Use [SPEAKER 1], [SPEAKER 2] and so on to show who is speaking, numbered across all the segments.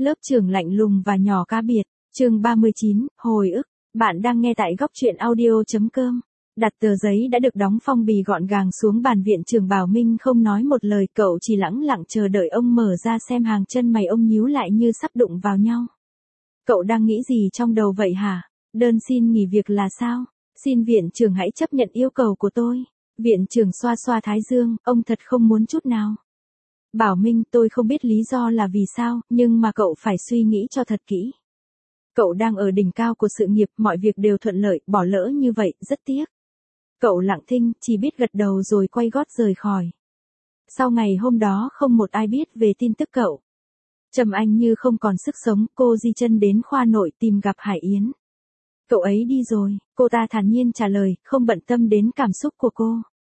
[SPEAKER 1] Lớp trưởng lạnh lùng và nhỏ cá biệt. Chương 39, hồi ức. Bạn đang nghe tại góc truyện audio.com. Đặt tờ giấy đã được đóng phong bì gọn gàng xuống bàn. Viện trưởng Bảo Minh không nói một lời, cậu chỉ lẳng lặng chờ đợi ông mở ra xem. Hàng chân mày ông nhíu lại như sắp đụng vào nhau. Cậu đang nghĩ gì trong đầu vậy hả? Đơn xin nghỉ việc là sao? Xin viện trưởng hãy chấp nhận yêu cầu của tôi. Viện trưởng xoa xoa thái dương, ông thật không muốn chút nào. Bảo Minh, tôi không biết lý do là vì sao, nhưng mà cậu phải suy nghĩ cho thật kỹ. Cậu đang ở đỉnh cao của sự nghiệp, mọi việc đều thuận lợi, bỏ lỡ như vậy, rất tiếc. Cậu lặng thinh, chỉ biết gật đầu rồi quay gót rời khỏi. Sau ngày hôm đó không một ai biết về tin tức cậu. Trầm Anh như không còn sức sống, cô di chân đến khoa nội tìm gặp Hải Yến. Cậu ấy đi rồi, cô ta thản nhiên trả lời, không bận tâm đến cảm xúc của cô.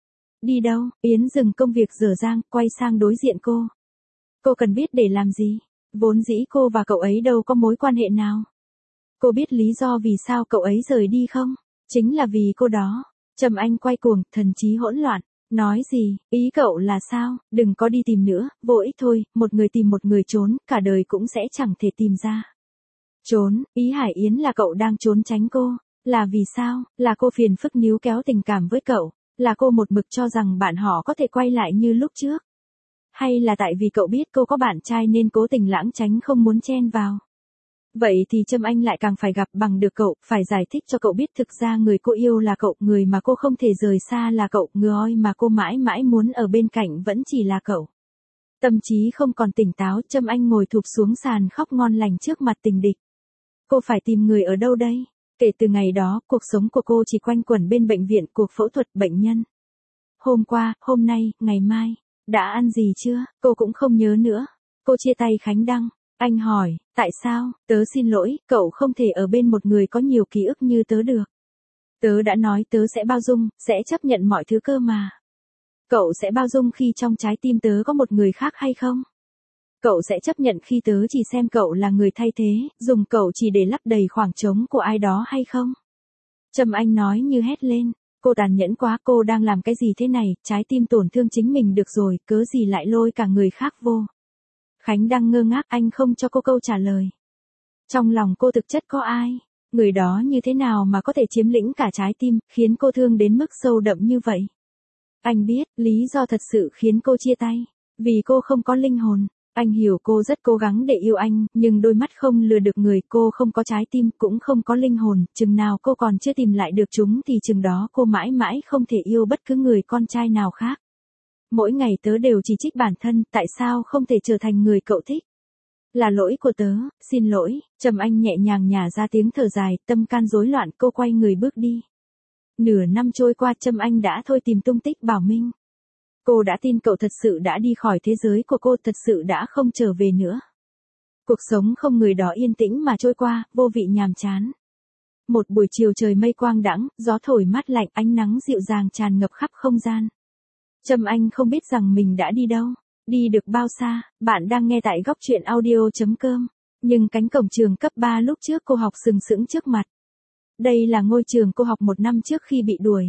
[SPEAKER 1] Đi đâu? Yến dừng công việc dở dang, quay sang đối diện cô. Cô cần biết để làm gì? Vốn dĩ cô và cậu ấy đâu có mối quan hệ nào. Cô biết lý do vì sao cậu ấy rời đi không? Chính là vì cô đó. Trầm Anh quay cuồng, thần trí hỗn loạn. Nói gì? Ý cậu là sao? Đừng có đi tìm nữa, vô ích thôi, một người tìm một người trốn, cả đời cũng sẽ chẳng thể tìm ra. Trốn, ý Hải Yến là cậu đang trốn tránh cô. Là vì sao? Là cô phiền phức níu kéo tình cảm với cậu. Là cô một mực cho rằng bạn họ có thể quay lại như lúc trước. Hay là tại vì cậu biết cô có bạn trai nên cố tình lãng tránh không muốn chen vào. Vậy thì Trâm Anh lại càng phải gặp bằng được cậu, phải giải thích cho cậu biết thực ra người cô yêu là cậu, người mà cô không thể rời xa là cậu, người mà cô mãi mãi muốn ở bên cạnh vẫn chỉ là cậu. Tâm trí không còn tỉnh táo, Trâm Anh ngồi thụp xuống sàn khóc ngon lành trước mặt tình địch. Cô phải tìm người ở đâu đây? Kể từ ngày đó, cuộc sống của cô chỉ quanh quẩn bên bệnh viện, cuộc phẫu thuật, bệnh nhân. Hôm qua, hôm nay, ngày mai, đã ăn gì chưa? Cô cũng không nhớ nữa. Cô chia tay Khánh Đăng. Anh hỏi, tại sao? Tớ xin lỗi, cậu không thể ở bên một người có nhiều ký ức như tớ được. Tớ đã nói tớ sẽ bao dung, sẽ chấp nhận mọi thứ cơ mà. Cậu sẽ bao dung khi trong trái tim tớ có một người khác hay không? Cậu sẽ chấp nhận khi tớ chỉ xem cậu là người thay thế, dùng cậu chỉ để lấp đầy khoảng trống của ai đó hay không? Trâm Anh nói như hét lên, cô tàn nhẫn quá, cô đang làm cái gì thế này, trái tim tổn thương chính mình được rồi, cớ gì lại lôi cả người khác vô. Khánh Đăng ngơ ngác, anh không cho cô câu trả lời. Trong lòng cô thực chất có ai? Người đó như thế nào mà có thể chiếm lĩnh cả trái tim, khiến cô thương đến mức sâu đậm như vậy? Anh biết, lý do thật sự khiến cô chia tay. Vì cô không có linh hồn. Anh hiểu cô rất cố gắng để yêu anh, nhưng đôi mắt không lừa được người, cô không có trái tim, cũng không có linh hồn, chừng nào cô còn chưa tìm lại được chúng thì chừng đó cô mãi mãi không thể yêu bất cứ người con trai nào khác. Mỗi ngày tớ đều chỉ trích bản thân, tại sao không thể trở thành người cậu thích? Là lỗi của tớ, xin lỗi. Trầm Anh nhẹ nhàng nhả ra tiếng thở dài, tâm can rối loạn, cô quay người bước đi. Nửa năm trôi qua, Trâm Anh đã thôi tìm tung tích Bảo Minh. Cô đã tin cậu thật sự đã đi khỏi thế giới của cô, thật sự đã không trở về nữa. Cuộc sống không người đó yên tĩnh mà trôi qua, vô vị nhàm chán. Một buổi chiều trời mây quang đãng, gió thổi mát lạnh, ánh nắng dịu dàng tràn ngập khắp không gian. Trâm Anh không biết rằng mình đã đi đâu, đi được bao xa. Bạn đang nghe tại góc truyện audio.com. Nhưng cánh cổng trường cấp 3 lúc trước cô học sừng sững trước mặt. Đây là ngôi trường cô học một năm trước khi bị đuổi.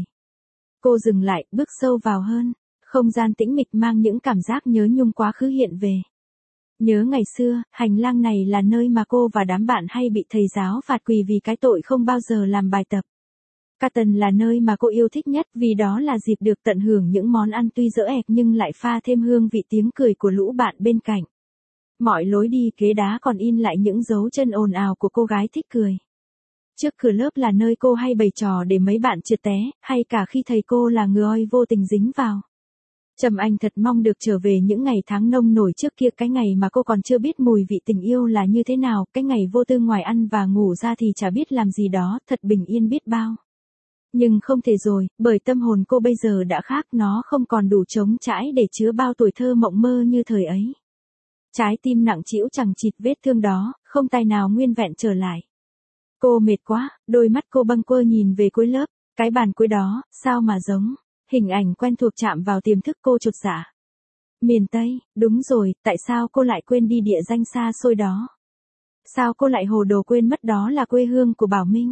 [SPEAKER 1] Cô dừng lại, bước sâu vào hơn. Không gian tĩnh mịch mang những cảm giác nhớ nhung quá khứ hiện về. Nhớ ngày xưa, hành lang này là nơi mà cô và đám bạn hay bị thầy giáo phạt quỳ vì cái tội không bao giờ làm bài tập. Carton là nơi mà cô yêu thích nhất vì đó là dịp được tận hưởng những món ăn tuy dở ẹc nhưng lại pha thêm hương vị tiếng cười của lũ bạn bên cạnh. Mọi lối đi ghế đá còn in lại những dấu chân ồn ào của cô gái thích cười. Trước cửa lớp là nơi cô hay bày trò để mấy bạn trượt té, hay cả khi thầy cô là người vô tình dính vào. Trầm Anh thật mong được trở về những ngày tháng nông nổi trước kia, cái ngày mà cô còn chưa biết mùi vị tình yêu là như thế nào, cái ngày vô tư ngoài ăn và ngủ ra thì chả biết làm gì đó, thật bình yên biết bao. Nhưng không thể rồi, bởi tâm hồn cô bây giờ đã khác, nó không còn đủ trống trải để chứa bao tuổi thơ mộng mơ như thời ấy. Trái tim nặng trĩu chằng chịt vết thương đó, không tài nào nguyên vẹn trở lại. Cô mệt quá, đôi mắt cô bâng quơ nhìn về cuối lớp, cái bàn cuối đó, sao mà giống. Hình ảnh quen thuộc chạm vào tiềm thức cô chột dạ. Miền Tây, đúng rồi, tại sao cô lại quên đi địa danh xa xôi đó? Sao cô lại hồ đồ quên mất đó là quê hương của Bảo Minh?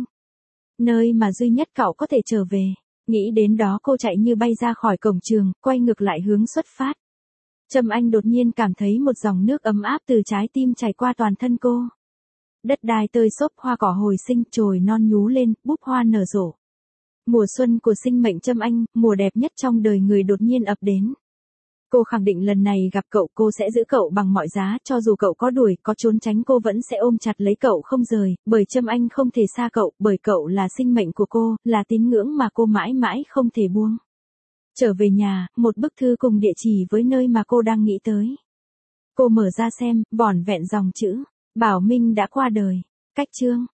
[SPEAKER 1] Nơi mà duy nhất cậu có thể trở về. Nghĩ đến đó cô chạy như bay ra khỏi cổng trường, quay ngược lại hướng xuất phát. Trâm Anh đột nhiên cảm thấy một dòng nước ấm áp từ trái tim chảy qua toàn thân cô. Đất đai tơi xốp, hoa cỏ hồi sinh, chồi non nhú lên, búp hoa nở rộ. Mùa xuân của sinh mệnh Trâm Anh, mùa đẹp nhất trong đời người đột nhiên ập đến. Cô khẳng định lần này gặp cậu cô sẽ giữ cậu bằng mọi giá, cho dù cậu có đuổi, có trốn tránh cô vẫn sẽ ôm chặt lấy cậu không rời, bởi Trâm Anh không thể xa cậu, bởi cậu là sinh mệnh của cô, là tín ngưỡng mà cô mãi mãi không thể buông. Trở về nhà, một bức thư cùng địa chỉ với nơi mà cô đang nghĩ tới. Cô mở ra xem, vỏn vẹn dòng chữ, Bảo Minh đã qua đời. Cách chương.